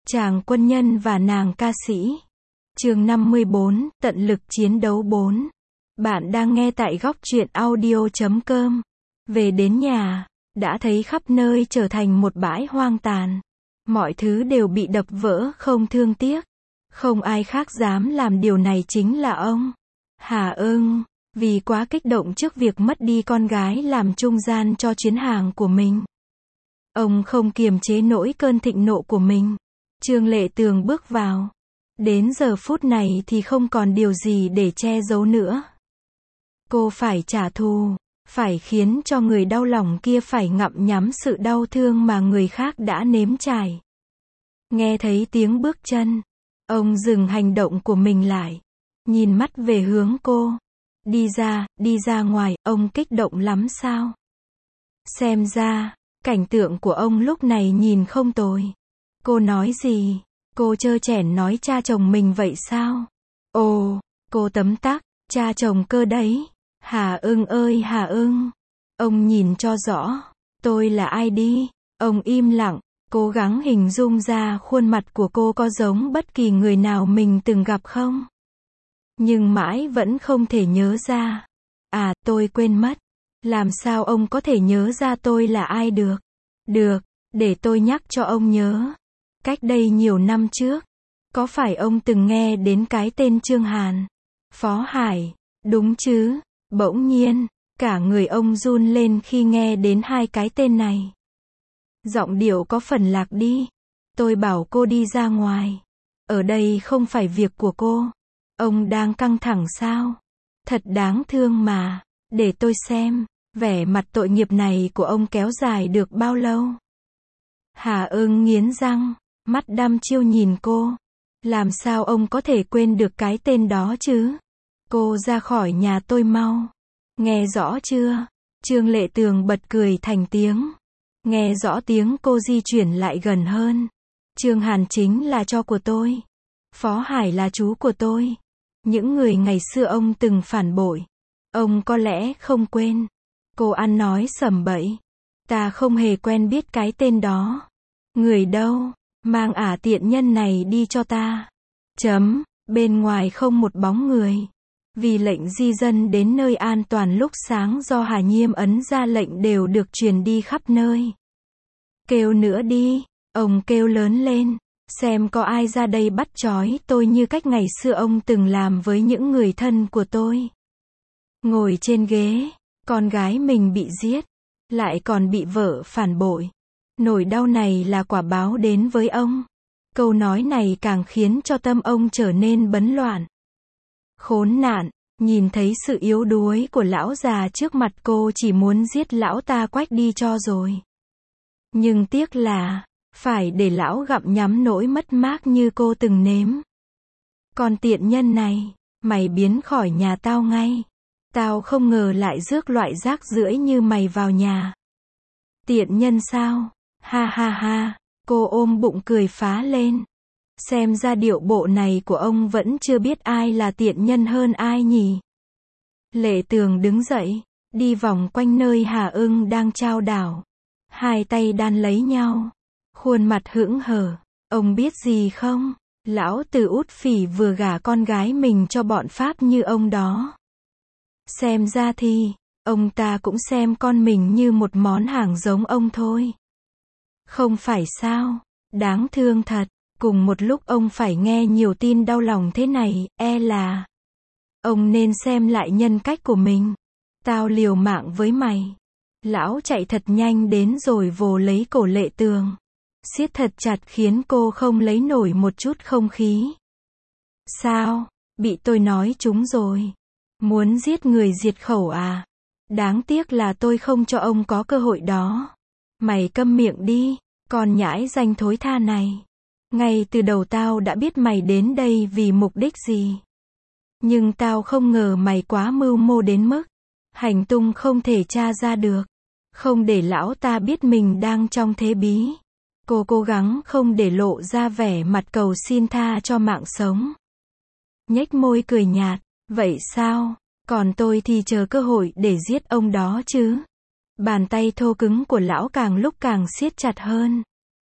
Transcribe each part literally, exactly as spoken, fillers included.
Chàng quân nhân và nàng ca sĩ. Chương năm mươi bốn, tận lực chiến đấu bốn. Bạn đang nghe tại góc truyện audio chấm com. Về đến nhà, đã thấy khắp nơi trở thành một bãi hoang tàn. Mọi thứ đều bị đập vỡ không thương tiếc. Không ai khác dám làm điều này chính là ông Hà Ưng, vì quá kích động trước việc mất đi con gái làm trung gian cho chuyến hàng của mình. Ông không kiềm chế nổi cơn thịnh nộ của mình. Trương Lệ Tường bước vào. Đến giờ phút này thì không còn điều gì để che giấu nữa. Cô phải trả thù, phải khiến cho người đau lòng kia phải ngậm nhắm sự đau thương mà người khác đã nếm trải. Nghe thấy tiếng bước chân, ông dừng hành động của mình lại, nhìn mắt về hướng cô. Đi ra, đi ra ngoài, ông kích động lắm sao? Xem ra, cảnh tượng của ông lúc này nhìn không tồi. Cô nói gì? Cô trơ trẽn nói cha chồng mình vậy sao? Ồ, cô tấm tắc, cha chồng cơ đấy. Hà Ưng ơi Hà Ưng, ông nhìn cho rõ, tôi là ai đi? Ông im lặng, cố gắng hình dung ra khuôn mặt của cô có giống bất kỳ người nào mình từng gặp không? Nhưng mãi vẫn không thể nhớ ra. À, tôi quên mất. Làm sao ông có thể nhớ ra tôi là ai được? Được, để tôi nhắc cho ông nhớ. Cách đây nhiều năm trước, có phải ông từng nghe đến cái tên Trương Hàn? Phó Hải, đúng chứ? Bỗng nhiên, cả người ông run lên khi nghe đến hai cái tên này. Giọng điệu có phần lạc đi. Tôi bảo cô đi ra ngoài. Ở đây không phải việc của cô. Ông đang căng thẳng sao? Thật đáng thương mà. Để tôi xem, vẻ mặt tội nghiệp này của ông kéo dài được bao lâu? Hà Ưng nghiến răng, mắt đăm chiêu nhìn cô. Làm sao ông có thể quên được cái tên đó chứ? Cô ra khỏi nhà tôi mau. Nghe rõ chưa? Trương Lệ Tường bật cười thành tiếng. Nghe rõ tiếng cô di chuyển lại gần hơn. Trương Hàn chính là cho của tôi. Phó Hải là chú của tôi. Những người ngày xưa ông từng phản bội. Ông có lẽ không quên. Cô ăn nói sầm bậy. Ta không hề quen biết cái tên đó. Người đâu? Mang ả tiện nhân này đi cho ta. Chấm, bên ngoài không một bóng người. Vì lệnh di dân đến nơi an toàn lúc sáng do Hà Nhiêm ấn ra lệnh đều được truyền đi khắp nơi. Kêu nữa đi, ông kêu lớn lên, xem có ai ra đây bắt trói tôi như cách ngày xưa ông từng làm với những người thân của tôi. Ngồi trên ghế, con gái mình bị giết, lại còn bị vợ phản bội. Nỗi đau này là quả báo đến với ông. Câu nói này càng khiến cho tâm ông trở nên bấn loạn. Khốn nạn, nhìn thấy sự yếu đuối của lão già trước mặt cô chỉ muốn giết lão ta quách đi cho rồi. Nhưng tiếc là, phải để lão gặm nhắm nỗi mất mát như cô từng nếm. Con tiện nhân này, mày biến khỏi nhà tao ngay. Tao không ngờ lại rước loại rác rưởi như mày vào nhà. Tiện nhân sao? Ha ha ha, cô ôm bụng cười phá lên. Xem ra điệu bộ này của ông vẫn chưa biết ai là tiện nhân hơn ai nhỉ. Lệ Tường đứng dậy, đi vòng quanh nơi Hà Ưng đang chao đảo. Hai tay đan lấy nhau, khuôn mặt hững hờ. Ông biết gì không? Lão Từ Út Phỉ vừa gả con gái mình cho bọn Pháp như ông đó. Xem ra thì, ông ta cũng xem con mình như một món hàng giống ông thôi. Không phải sao? Đáng thương thật. Cùng một lúc ông phải nghe nhiều tin đau lòng thế này, e là ông nên xem lại nhân cách của mình. Tao liều mạng với mày. Lão chạy thật nhanh đến rồi vồ lấy cổ Lệ Tường. Siết thật chặt khiến cô không lấy nổi một chút không khí. Sao? Bị tôi nói trúng rồi. Muốn giết người diệt khẩu à? Đáng tiếc là tôi không cho ông có cơ hội đó. Mày câm miệng đi, con nhãi danh thối tha này. Ngay từ đầu tao đã biết mày đến đây vì mục đích gì. Nhưng tao không ngờ mày quá mưu mô đến mức hành tung không thể tra ra được. Không để lão ta biết mình đang trong thế bí. Cô cố gắng không để lộ ra vẻ mặt cầu xin tha cho mạng sống. Nhếch môi cười nhạt. Vậy sao? Còn tôi thì chờ cơ hội để giết ông đó chứ. Bàn tay thô cứng của lão càng lúc càng siết chặt hơn.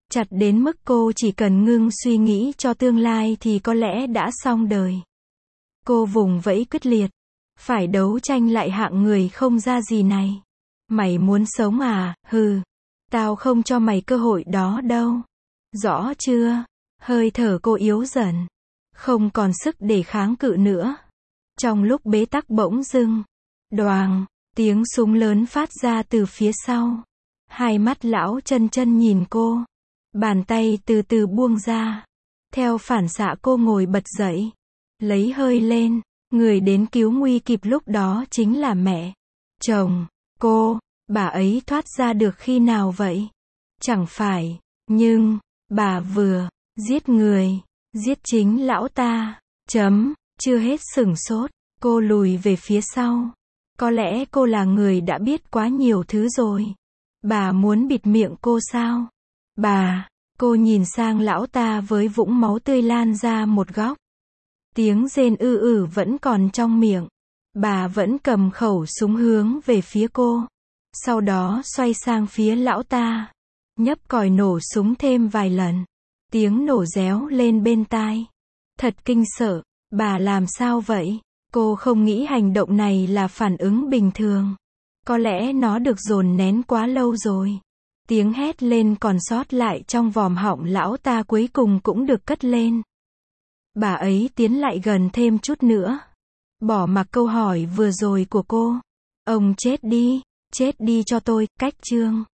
chặt đến mức cô chỉ cần ngưng suy nghĩ cho tương lai thì có lẽ đã xong đời. Cô vùng vẫy quyết liệt. Phải đấu tranh lại hạng người không ra gì này. Mày muốn sống à, hừ. Tao không cho mày cơ hội đó đâu. Rõ chưa? Hơi thở cô yếu dần. Không còn sức để kháng cự nữa. Trong lúc bế tắc bỗng dưng. Đoàng, tiếng súng lớn phát ra từ phía sau. Hai mắt lão chân chân nhìn cô. Bàn tay từ từ buông ra. Theo phản xạ cô ngồi bật dậy. Lấy hơi lên. Người đến cứu nguy kịp lúc đó chính là mẹ. Chồng, cô, bà ấy thoát ra được khi nào vậy? Chẳng phải, nhưng, bà vừa, giết người, giết chính lão ta, chấm, chưa hết sửng sốt, cô lùi về phía sau. Có lẽ cô là người đã biết quá nhiều thứ rồi. Bà muốn bịt miệng cô sao? Bà, cô nhìn sang lão ta với vũng máu tươi lan ra một góc. Tiếng rên ư ử vẫn còn trong miệng. Bà vẫn cầm khẩu súng hướng về phía cô. Sau đó xoay sang phía lão ta. Nhấp còi nổ súng thêm vài lần. Tiếng nổ réo lên bên tai. Thật kinh sợ. Bà làm sao vậy? Cô không nghĩ hành động này là phản ứng bình thường. Có lẽ nó được dồn nén quá lâu rồi. Tiếng hét lên còn sót lại trong vòm họng lão ta cuối cùng cũng được cất lên. Bà ấy tiến lại gần thêm chút nữa. Bỏ mặc câu hỏi vừa rồi của cô. Ông chết đi, chết đi cho tôi, cách chương.